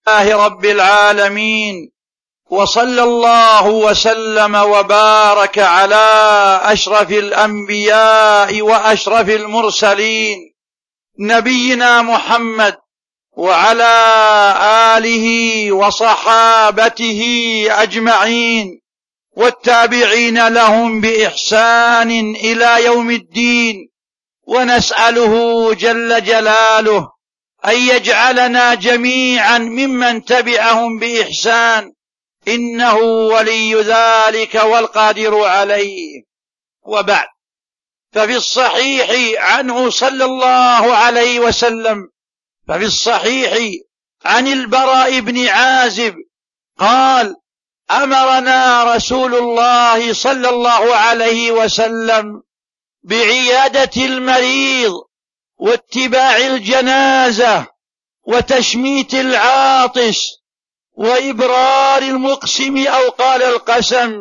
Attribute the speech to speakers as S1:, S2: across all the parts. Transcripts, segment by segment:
S1: لله رب العالمين، وصلى الله وسلم وبارك على أشرف الأنبياء وأشرف المرسلين نبينا محمد وعلى آله وصحابته أجمعين والتابعين لهم بإحسان إلى يوم الدين، ونسأله جل جلاله أن يجعلنا جميعا ممن تبعهم بإحسان، إنه ولي ذلك والقادر عليه. وبعد، ففي الصحيح عنه صلى الله عليه وسلم، ففي الصحيح عن البراء بن عازب قال: أمرنا رسول الله صلى الله عليه وسلم بعيادة المريض واتباع الجنازة وتشميت العاطس وإبرار المقسم أو قال القسم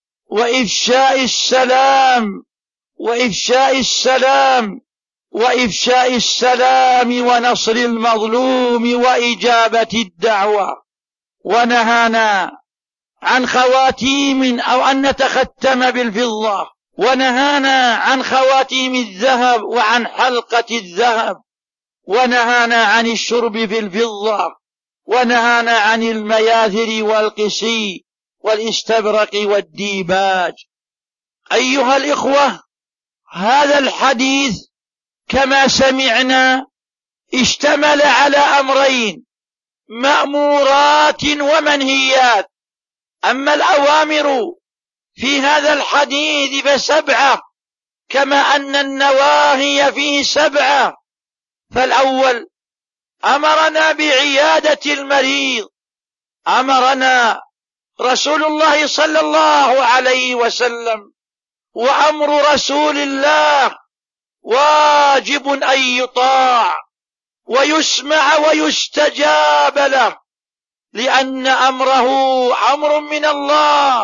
S1: وإفشاء السلام ونصر المظلوم وإجابة الدعوة. ونهانا عن خواتيم أو أن نتختم بالفضة، ونهانا عن خواتيم الذهب وعن حلقة الذهب، ونهانا عن الشرب في الفضة، ونهانا عن المياثر والقسي والاستبرق والديباج. أيها الإخوة، هذا الحديث كما سمعنا اشتمل على أمرين: مأمورات ومنهيات. أما الأوامر في هذا الحديث فسبعة، كما أن النواهي فيه سبعة. فالأول: أمرنا بعيادة المريض، أمرنا رسول الله صلى الله عليه وسلم، وأمر رسول الله واجب أن يطاع ويسمع ويستجاب له، لأن أمره أمر من الله،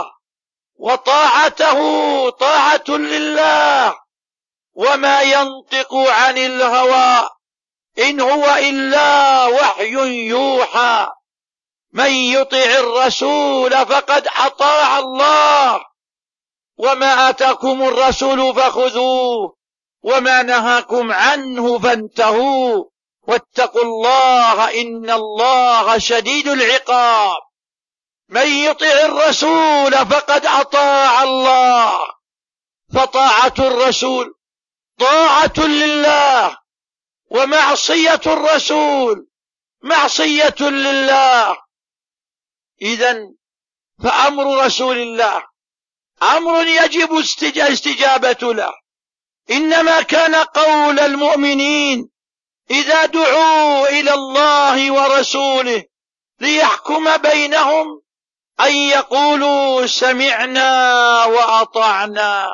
S1: وطاعته طاعة لله، وما ينطق عن الهوى إن هو إلا وحي يوحى. من يطع الرسول فقد أطاع الله، وما آتاكم الرسول فخذوه، وما نهاكم عنه فانتهوا، واتقوا الله إن الله شديد العقاب. من يطع الرسول فقد أطاع الله، فطاعة الرسول طاعة لله، ومعصية الرسول معصية لله. إذن فأمر رسول الله أمر يجب استجابة له، إنما كان قول المؤمنين إذا دعوا إلى الله ورسوله ليحكم بينهم أن يقولوا سمعنا وأطعنا،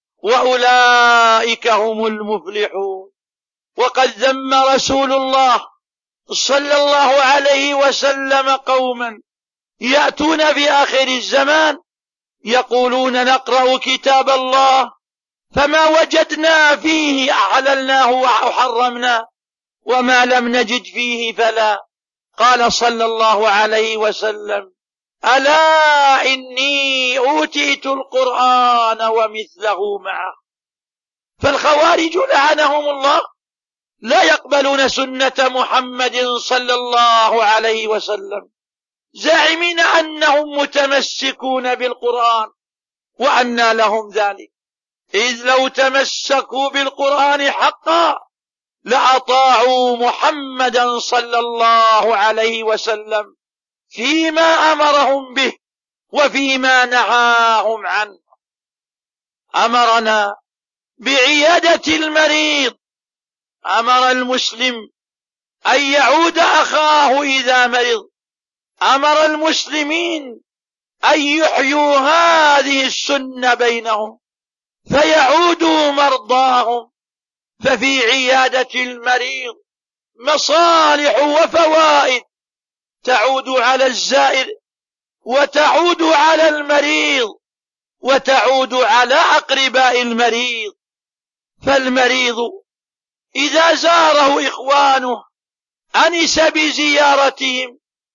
S1: وأولئك هم المفلحون. وقد ذم رسول الله صلى الله عليه وسلم قوما يأتون في آخر الزمان يقولون نقرأ كتاب الله فما وجدنا فيه أحللناه وحرمناه، وما لم نجد فيه فلا. قال صلى الله عليه وسلم: ألا إني أوتيت القرآن ومثله معه. فالخوارج لعنهم الله لا يقبلون سنة محمد صلى الله عليه وسلم، زاعمين أنهم متمسكون بالقرآن، وأنى لهم ذلك، إذ لو تمسكوا بالقرآن حقا لأطاعوا محمدا صلى الله عليه وسلم فيما أمرهم به وفيما نهاهم عنه. أمرنا بعيادة المريض، أمر المسلم أن يعود أخاه إذا مرض، أمر المسلمين أن يحيوا هذه السنة بينهم فيعودوا مرضاهم. ففي عيادة المريض مصالح وفوائد تعود على الزائر، وتعود على المريض، وتعود على أقرباء المريض. فالمريض إذا زاره إخوانه أنس بزيارتهم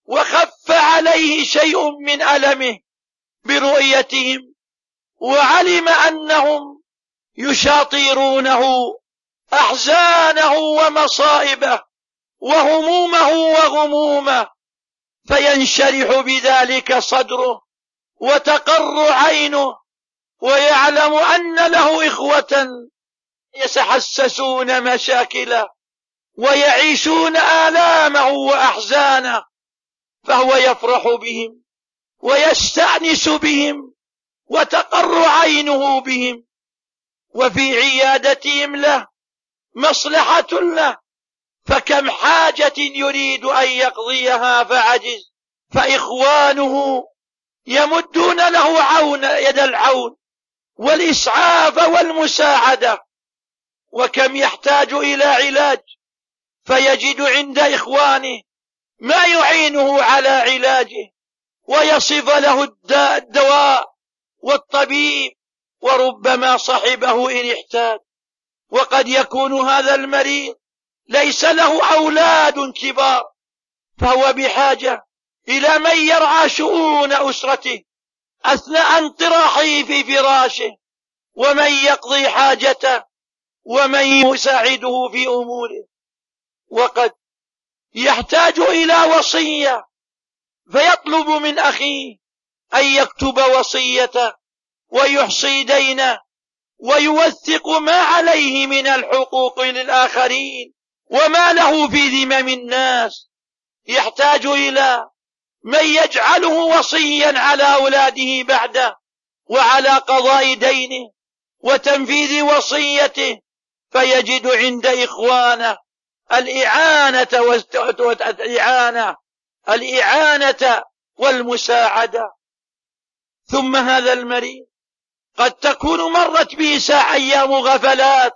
S1: وخف عليه شيء من ألمه برؤيتهم، وعلم أنهم يشاطرونه أحزانه ومصائبه وهمومه وغمومه، فينشرح بذلك صدره وتقر عينه، ويعلم أن له إخوة يتحسسون مشاكله ويعيشون آلامه وأحزانه، فهو يفرح بهم ويستأنس بهم وتقر عينه بهم، وفي عيادتهم له مصلحة له، فكم حاجة يريد أن يقضيها فعجز، فإخوانه يمدون له يد العون والإسعاف والمساعدة، وكم يحتاج إلى علاج فيجد عند إخوانه ما يعينه على علاجه ويصف له الدواء والطبيب، وربما صحبه إن احتاج. وقد يكون هذا المريض ليس له أولاد كبار، فهو بحاجة إلى من يرعى شؤون أسرته أثناء انطراحه في فراشه، ومن يقضي حاجته ومن يساعده في أموره. وقد يحتاج إلى وصية، فيطلب من أخيه أن يكتب وصيته ويحصي دينه ويوثق ما عليه من الحقوق للآخرين وما له في ذمم الناس. يحتاج إلى من يجعله وصيا على أولاده بعده وعلى قضاء دينه وتنفيذ وصيته، فيجد عند إخوانه الإعانة والمساعدة. ثم هذا المريض قد تكون مرت به أيام غفلات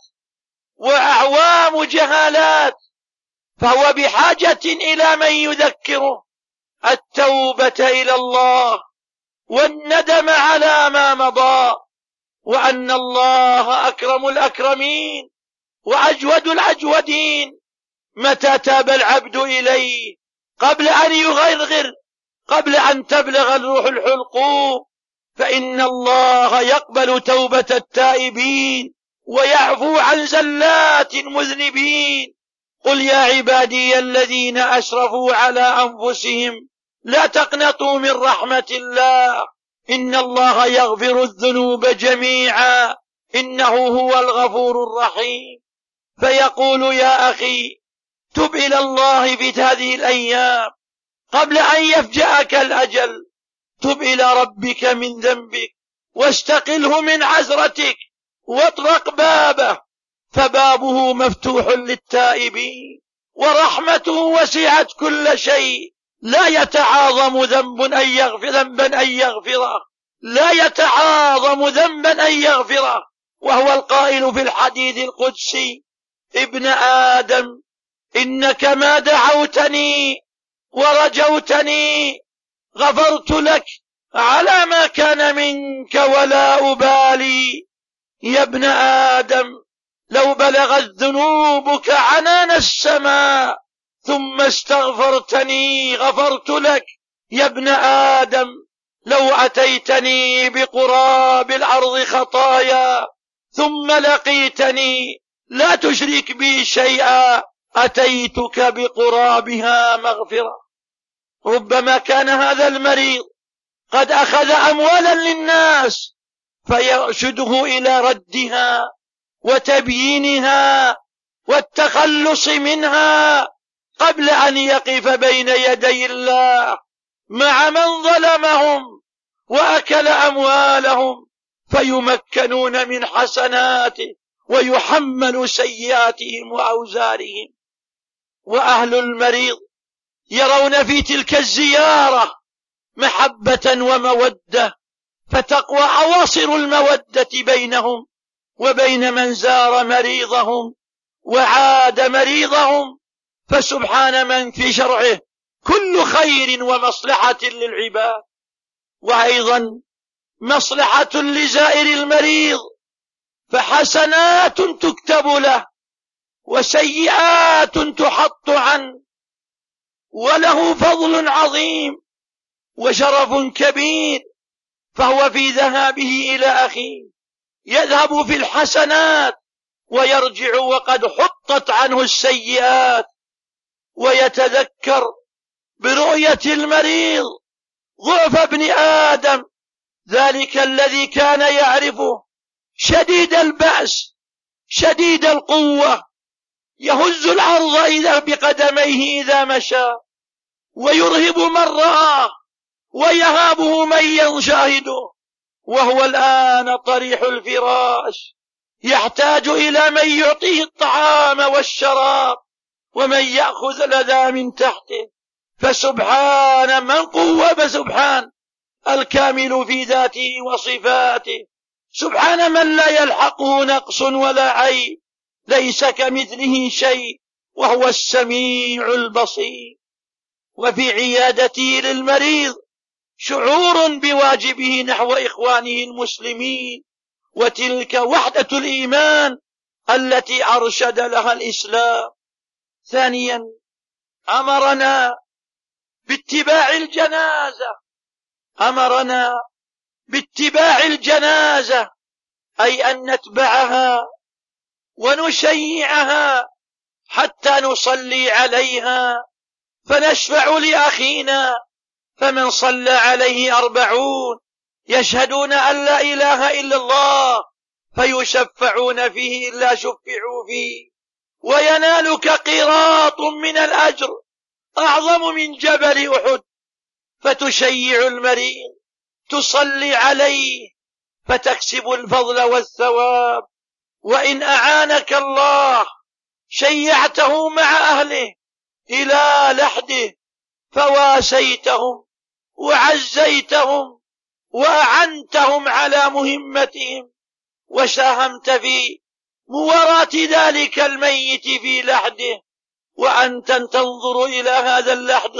S1: وأعوام جهالات، فهو بحاجة إلى من يذكره التوبة إلى الله والندم على ما مضى، وأن الله أكرم الأكرمين وأجود الأجودين متى تاب العبد إليه قبل أن يغرغر، قبل أن تبلغ الروح الحلقوم، فإن الله يقبل توبة التائبين ويعفو عن زلات المذنبين. قل يا عبادي الذين أسرفوا على أنفسهم لا تقنطوا من رحمة الله، إن الله يغفر الذنوب جميعا إنه هو الغفور الرحيم. فيقول يا أخي تب إلى الله في هذه الأيام قبل أن يفجأك الأجل، تب إلى ربك من ذنبك واستقله من عزرتك واطرق بابه، فبابه مفتوح للتائبين ورحمته وسعت كل شيء، لا يتعاظم ذنبا أن يغفره، لا يتعاظم ذنبا أن يغفره. وهو القائل في الحديث القدسي: ابن آدم إنك ما دعوتني ورجوتني غفرت لك على ما كان منك ولا أبالي. يا ابن آدم لو بلغت ذنوبك عنان السماء ثم استغفرتني غفرت لك. يا ابن آدم لو أتيتني بقراب الأرض خطايا ثم لقيتني لا تشرك بي شيئا أتيتك بقرابها مغفرة. ربما كان هذا المريض قد أخذ أموالا للناس فيرشده إلى ردها وتبيينها والتخلص منها قبل أن يقف بين يدي الله مع من ظلمهم وأكل أموالهم، فيمكنون من حسناته ويحمل سيئاتهم وأوزارهم. وأهل المريض يرون في تلك الزيارة محبة ومودة، فتقوى أواصر المودة بينهم وبين من زار مريضهم وعاد مريضهم. فسبحان من في شرعه كل خير ومصلحة للعباد، وأيضا مصلحة لزائر المريض، فحسنات تكتب له وسيئات تحط عنه، وله فضل عظيم وشرف كبير، فهو في ذهابه إلى أخيه يذهب في الحسنات ويرجع وقد حطت عنه السيئات، ويتذكر برؤية المريض ضعف ابن آدم، ذلك الذي كان يعرفه شديد البأس شديد القوة، يهز الأرض إذا بقدميه إذا مشى، ويرهب من رآه ويهابه من يشاهده، وهو الآن طريح الفراش يحتاج إلى من يعطيه الطعام والشراب ومن يأخذ الأذى من تحته. فسبحان من قوة، سبحان الكامل في ذاته وصفاته، سبحان من لا يلحقه نقص ولا عيب، ليس كمثله شيء وهو السميع البصير. وفي عيادته للمريض شعور بواجبه نحو إخوانه المسلمين، وتلك وحدة الإيمان التي أرشد لها الإسلام. ثانيا، أمرنا باتباع الجنازة، أي أن نتبعها ونشيعها حتى نصلي عليها فنشفع لأخينا. فمن صلى عليه 40 يشهدون أن لا إله إلا الله فيشفعون فيه إلا شفعوا فيه، وينالك قيراط من الأجر أعظم من جبل أحد. فتشيع المريض، تصلي عليه فتكسب الفضل والثواب. وإن أعانك الله شيعته مع أهله إلى لحده، فواسيتهم وعزيتهم وأعنتهم على مهمتهم، وساهمت في مواراة ذلك الميت في لحده، وأنت تنظر إلى هذا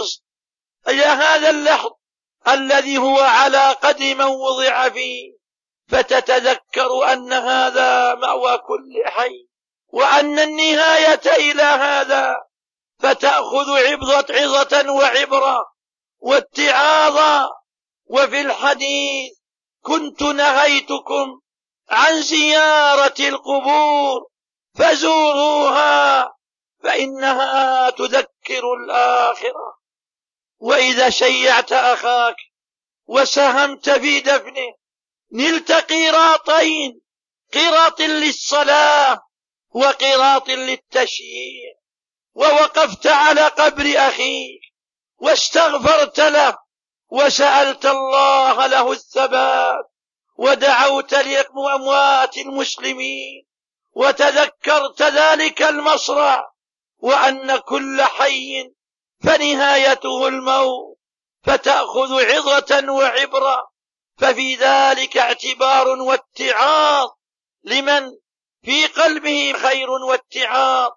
S1: اللحد الذي هو على قدر من وضع فيه، فتتذكر أن هذا مأوى كل حي، وأن النهاية إلى هذا، فتأخذ عظة وعبرة واتعاظا. وفي الحديث: كنت نهيتكم عن زيارة القبور فزوروها فإنها تذكر الآخرة. وإذا شيعت أخاك وساهمت في دفنه نلت قيراطين: قيراط للصلاة وقيراط للتشييع. ووقفت على قبر أخيك واستغفرت له وسألت الله له الثبات، ودعوت لأموات المسلمين، وتذكرت ذلك المصرع، وأن كل حي فنهايته الموت، فتأخذ عظة وعبرة. ففي ذلك اعتبار واتعاظ لمن في قلبه خير واتعاظ.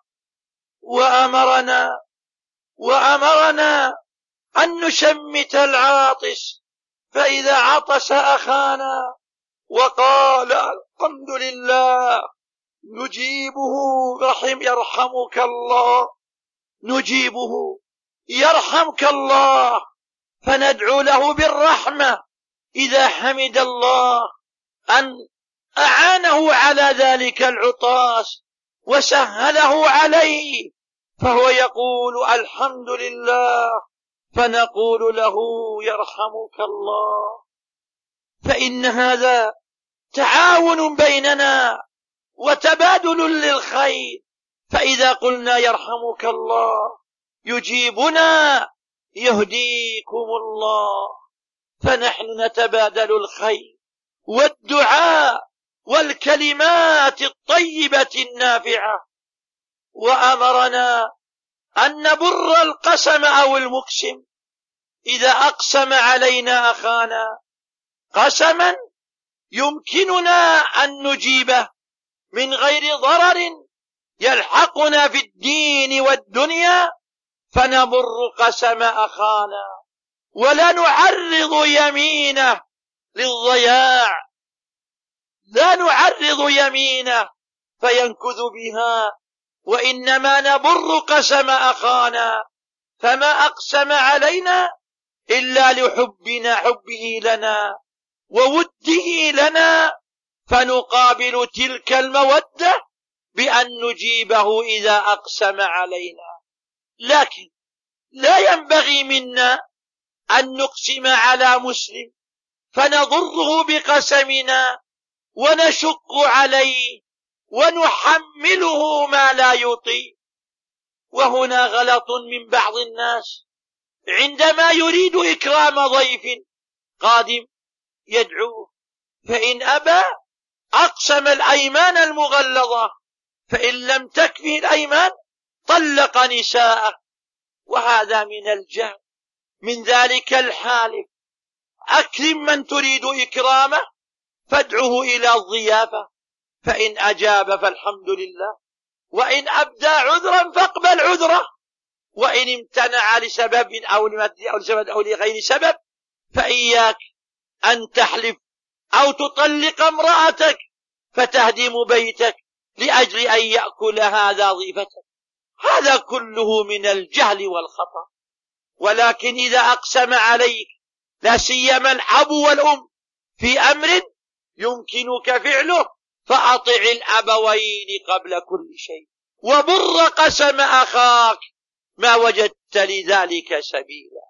S1: وأمرنا أن نشمت العاطس فإذا عطس أخانا وقال الحمد لله نجيبه يرحمك الله، نجيبه يرحمك الله، فندعو له بالرحمة إذا حمد الله أن أعانه على ذلك العطاس وسهله عليه، فهو يقول الحمد لله، فنقول له يرحمك الله. فإن هذا تعاون بيننا وتبادل للخير، فإذا قلنا يرحمك الله يجيبنا يهديكم الله، فنحن نتبادل الخير والدعاء والكلمات الطيبة النافعة. وأمرنا أن نبر القسم أو المقسم إذا أقسم علينا أخانا قسما يمكننا أن نجيبه من غير ضرر يلحقنا في الدين والدنيا، فنبر قسم أخانا ولا نعرض يمينه للضياع، لا نعرض يمينه فينكث بها، وإنما نبر قسم أخانا فما أقسم علينا إلا حبه لنا ووده لنا، فنقابل تلك المودة بأن نجيبه إذا أقسم علينا. لكن لا ينبغي منا أن نقسم على مسلم فنضره بقسمنا ونشق عليه ونحمله ما لا يطيق. وهنا غلط من بعض الناس عندما يريد إكرام ضيف قادم يدعوه، فإن أبى أقسم الأيمان المغلظة، فإن لم تكفه الأيمان طلق نساءه، وهذا من الجهل. من ذلك الحالف أكرم من تريد إكرامه فادعه إلى الضيافة، فإن أجاب فالحمد لله، وإن أبدى عذرا فاقبل عذره، وإن امتنع لسبب أو لغير سبب فإياك أن تحلف أو تطلق امرأتك فتهدم بيتك لأجل أن يأكل هذا ضيفتك. هذا كله من الجهل والخطأ. ولكن إذا أقسم عليك لا سيما الأب والأم في أمر يمكنك فعله فأطع الأبوين قبل كل شيء، وبر قسم أخاك ما وجدت لذلك سبيلا.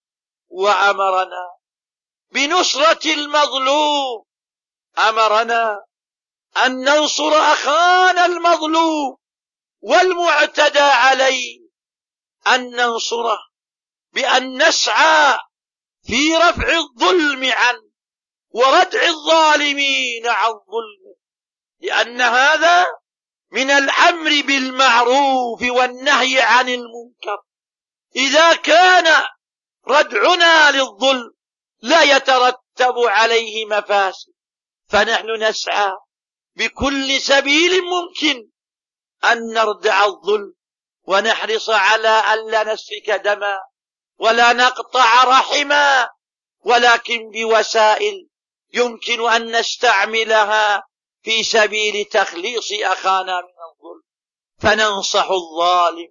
S1: وأمرنا بنصرة المظلوم، أمرنا أن ننصر أخانا المظلوم والمعتدى عليه، أن ننصره بأن نسعى في رفع الظلم عنه وردع الظالمين عن ظلمه، لأن هذا من الأمر بالمعروف والنهي عن المنكر. إذا كان ردعنا للظلم لا يترتب عليه مفاسد، فنحن نسعى بكل سبيل ممكن أن نردع الظلم ونحرص على ألا نسفك دما ولا نقطع رحما، ولكن بوسائل يمكن أن نستعملها في سبيل تخليص أخانا من الظلم. فننصح الظالم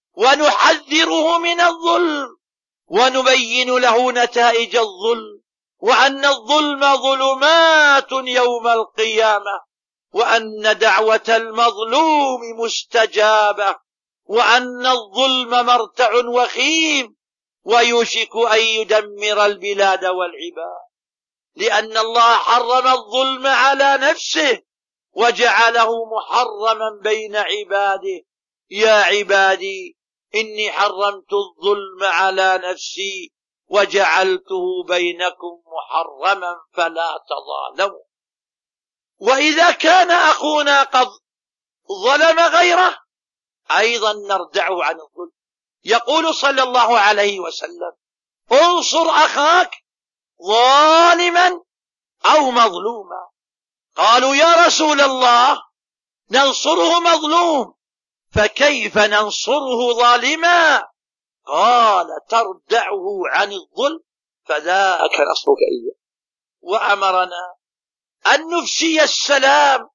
S1: ونحذره من الظلم ونبين له نتائج الظلم، وأن الظلم ظلمات يوم القيامة، وأن دعوة المظلوم مستجابة، وأن الظلم مرتع وخيم ويوشك أن يدمر البلاد والعباد، لأن الله حرم الظلم على نفسه وجعله محرما بين عباده. يا عبادي إني حرمت الظلم على نفسي وجعلته بينكم محرما فلا تظالموا. وإذا كان أخونا قد ظلم غيره أيضا نردعه عن الظلم. يقول صلى الله عليه وسلم: انصر أخاك ظالما أو مظلوما. قالوا: يا رسول الله ننصره مظلوم، فكيف ننصره ظالما؟ قال: تردعه عن الظلم فذاك نصرك إياه. وأمرنا أن نفشي السلام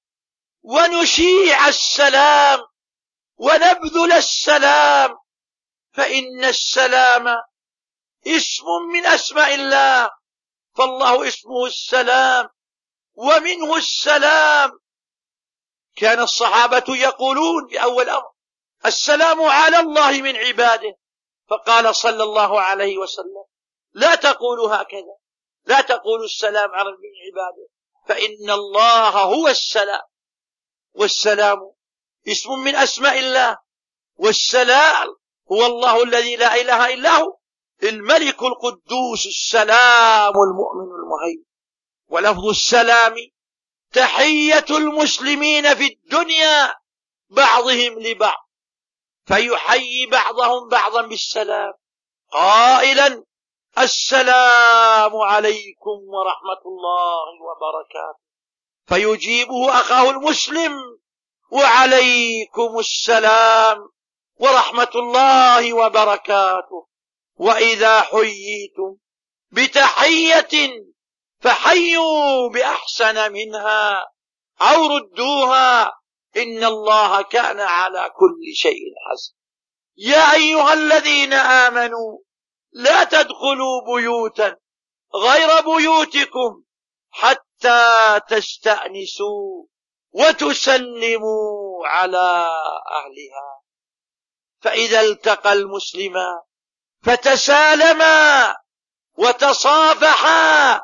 S1: ونشيع السلام ونبذل السلام، فإن السلام اسم من أسماء الله، فالله اسمه السلام ومنه السلام. كان الصحابة يقولون بأول أمر: السلام على الله من عباده، فقال صلى الله عليه وسلم: لا تقولوا هكذا، لا تقولوا السلام على من عباده، فإن الله هو السلام، والسلام اسم من أسماء الله، والسلام هو الله الذي لا إله إلا هو، الملك القدوس السلام المؤمن المهيمن. ولفظ السلام تحية المسلمين في الدنيا بعضهم لبعض، فيحيي بعضهم بعضا بالسلام قائلا: السلام عليكم ورحمة الله وبركاته، فيجيبه أخاه المسلم: وعليكم السلام ورحمة الله وبركاته. وإذا حييتم بتحية فحيوا بأحسن منها أو ردوها، إن الله كان على كل شيء حسيبا. يا أيها الذين آمنوا لا تدخلوا بيوتا غير بيوتكم حتى تستأنسوا وتسلموا على أهلها. فإذا التقى المسلمان فتسالما وتصافحا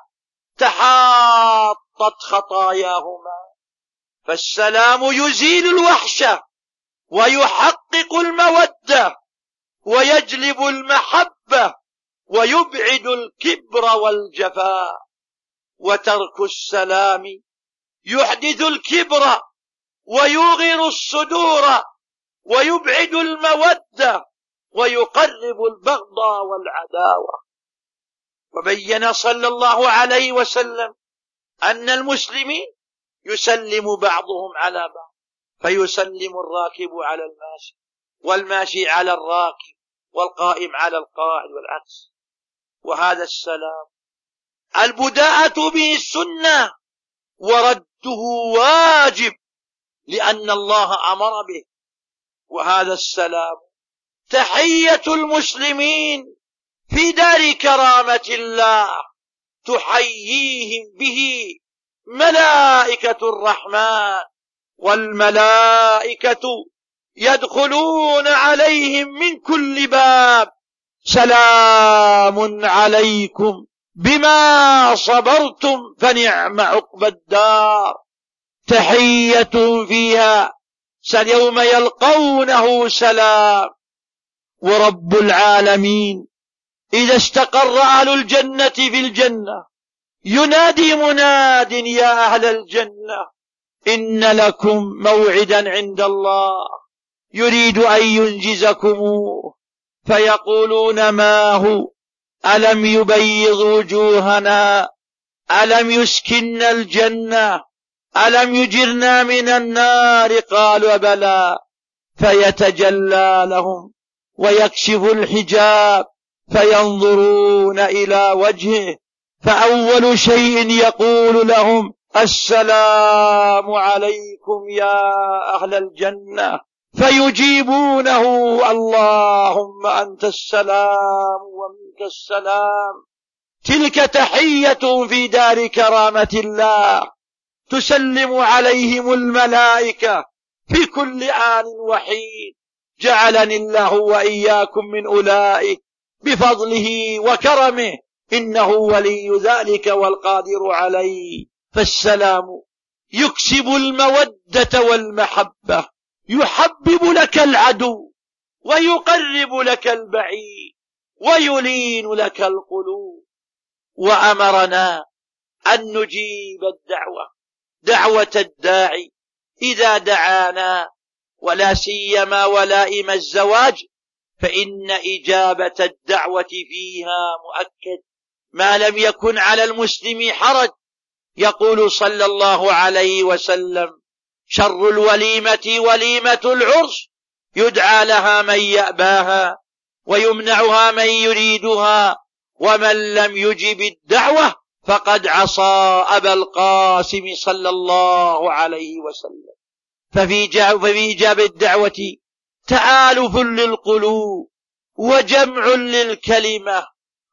S1: تحاطت خطاياهما، فالسلام يزيل الوحشة ويحقق المودة ويجلب المحبة ويبعد الكبر والجفاء، وترك السلام يحدث الكبر ويوغر الصدور ويبعد المودة ويقرب البغض والعداوة. وبين صلى الله عليه وسلم أن المسلمين يسلم بعضهم على بعض، فيسلم الراكب على الماشي والماشي على الراكب والقائم على القاعد والعكس. وهذا السلام البداءة به السنة ورده واجب لأن الله أمر به. وهذا السلام تحية المسلمين في دار كرامة الله تحييهم به ملائكة الرحمن، والملائكة يدخلون عليهم من كل باب سلام عليكم بما صبرتم فنعم عقبى الدار. تحية فيها يوم يلقونه سلام. ورب العالمين إذا استقر أهل الجنة في الجنة ينادي مناد يا أهل الجنة إن لكم موعدا عند الله يريد أن ينجزكموه، فيقولون ما هو؟ ألم يبيض وجوهنا؟ ألم يسكننا الجنة؟ ألم يجرنا من النار؟ قالوا بلى. فيتجلى لهم ويكشف الحجاب فينظرون إلى وجهه، فأول شيء يقول لهم السلام عليكم يا أهل الجنة، فيجيبونه اللهم أنت السلام ومنك السلام. تلك تحية في دار كرامة الله تسلم عليهم الملائكة في كل آن وحين. جعلني الله وإياكم من أولئك بفضله وكرمه إنه ولي ذلك والقادر عليه. فالسلام يكسب المودة والمحبة، يحبب لك العدو ويقرب لك البعيد ويلين لك القلوب. وأمرنا أن نجيب دعوة الداعي إذا دعانا، ولا سيما ولائم الزواج، فإن إجابة الدعوة فيها مؤكد ما لم يكن على المسلم حرج. يقول صلى الله عليه وسلم شر الوليمة وليمة العرس، يدعى لها من يأباها ويمنعها من يريدها، ومن لم يجب الدعوة فقد عصى أبا القاسم صلى الله عليه وسلم. ففي إجابة الدعوة تآلف للقلوب وجمع للكلمة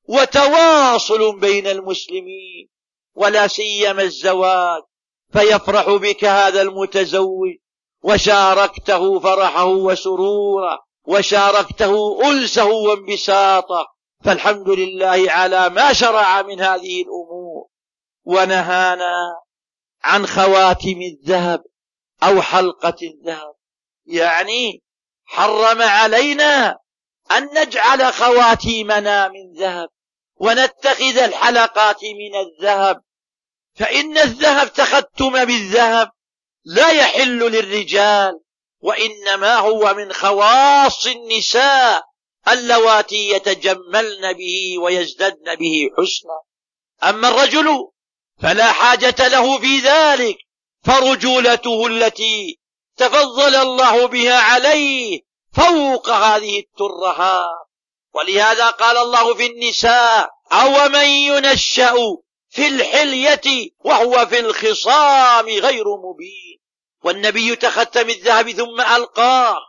S1: وتواصل بين المسلمين، ولا سيما الزواج، فيفرح بك هذا المتزوج وشاركته فرحه وسروره وشاركته أنسه وانبساطه، فالحمد لله على ما شرع من هذه الأمور. ونهانا عن خواتم الذهب أو حلقة الذهب، يعني حرم علينا أن نجعل خواتيمنا من ذهب ونتخذ الحلقات من الذهب، فإن الذهب تختم بالذهب لا يحل للرجال، وإنما هو من خواص النساء اللواتي يتجملن به ويزددن به حسنا. أما الرجل فلا حاجة له في ذلك، فرجولته التي تفضل الله بها عليه فوق هذه الترهات. ولهذا قال الله في النساء أو من ينشأ في الحلية وهو في الخصام غير مبين. والنبي تختم الذهب ثم ألقاه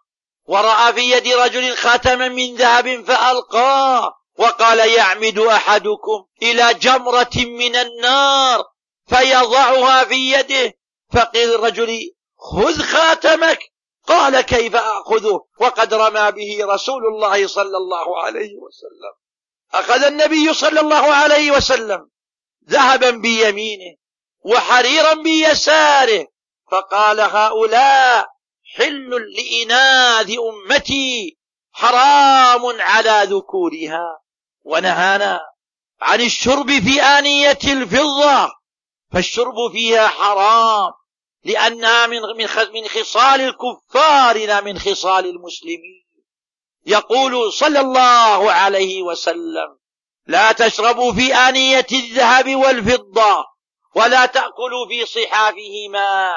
S1: ورأى في يد رجل خاتما من ذهب فألقاه وقال: يعمد أحدكم إلى جمرة من النار فيضعها في يده، فقيل الرجل: خذ خاتمك. قال: كيف أخذه وقد رمى به رسول الله صلى الله عليه وسلم؟ أخذ النبي صلى الله عليه وسلم ذهبا بيمينه وحريرا بيساره، فقال: هؤلاء حل لإناث أمتي حرام على ذكورها. ونهانا عن الشرب في آنية الفضة، فالشرب فيها حرام لأنها من خصال الكفار لا من خصال المسلمين. يقول صلى الله عليه وسلم: لا تشربوا في آنية الذهب والفضة ولا تأكلوا في صحافهما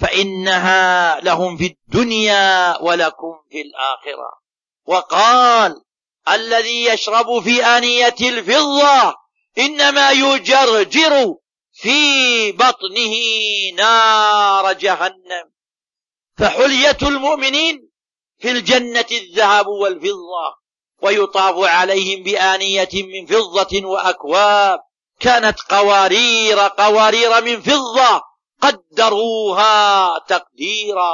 S1: فإنها لهم في الدنيا ولكم في الآخرة. وقال: الذي يشرب في آنية الفضة إنما يجرجر في بطنه نار جهنم. فحلية المؤمنين في الجنة الذهب والفضة، ويطاف عليهم بآنية من فضة وأكواب كانت قوارير من فضة قدروها تقديرا.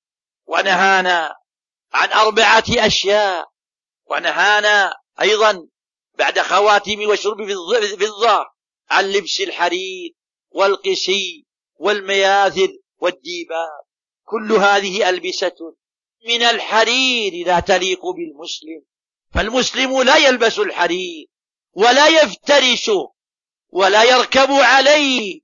S1: ونهانا عن 4 أشياء. ونهانا أيضا بعد خواتم وشرب في الفضة عن لبس الحرير والقسي والمياثر والديباج. كل هذه ألبسة من الحرير لا تليق بالمسلم، فالمسلم لا يلبس الحرير ولا يفترشه ولا يركب عليه،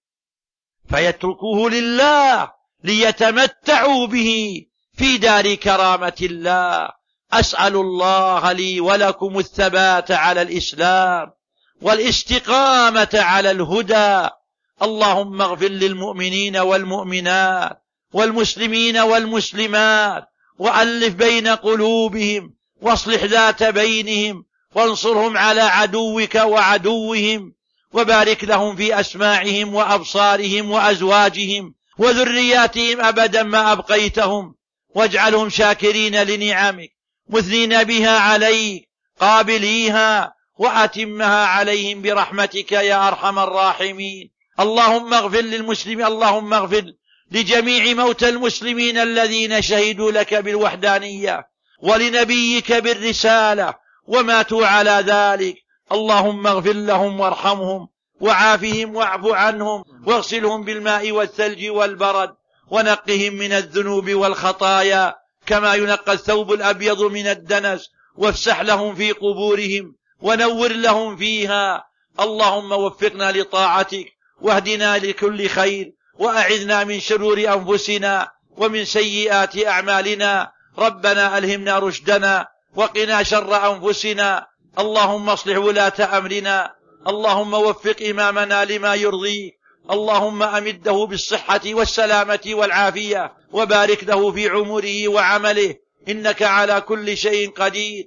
S1: فيتركوه لله ليتمتعوا به في دار كرامة الله. أسأل الله لي ولكم الثبات على الإسلام والاستقامة على الهدى. اللهم اغفر للمؤمنين والمؤمنات والمسلمين والمسلمات وألف بين قلوبهم واصلح ذات بينهم وانصرهم على عدوك وعدوهم، وبارك لهم في أسماعهم وأبصارهم وأزواجهم وذرياتهم أبدا ما أبقيتهم، واجعلهم شاكرين لنعمك مثنين بها عليك قابليها وأتمها عليهم برحمتك يا أرحم الراحمين. اللهم اغفر للمسلمين، اللهم اغفر لجميع موتى المسلمين الذين شهدوا لك بالوحدانية ولنبيك بالرسالة وماتوا على ذلك. اللهم اغفر لهم وارحمهم وعافهم واعف عنهم واغسلهم بالماء والثلج والبرد ونقهم من الذنوب والخطايا كما ينقى الثوب الأبيض من الدنس، وافسح لهم في قبورهم ونور لهم فيها. اللهم وفقنا لطاعتك واهدنا لكل خير وأعذنا من شرور أنفسنا ومن سيئات أعمالنا. ربنا ألهمنا رشدنا وقنا شر أنفسنا. اللهم اصلح ولاة أمرنا، اللهم وفق إمامنا لما يرضيك، اللهم أمده بالصحة والسلامة والعافية وبارك له في عمره وعمله إنك على كل شيء قدير.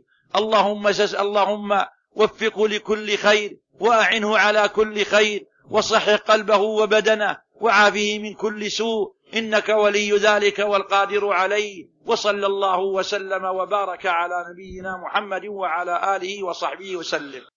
S1: اللهم وفقه لكل خير وأعنه على كل خير وصحح قلبه وبدنه وعافيه من كل سوء إنك ولي ذلك والقادر عليه. وصلى الله وسلم وبارك على نبينا محمد وعلى آله وصحبه وسلم.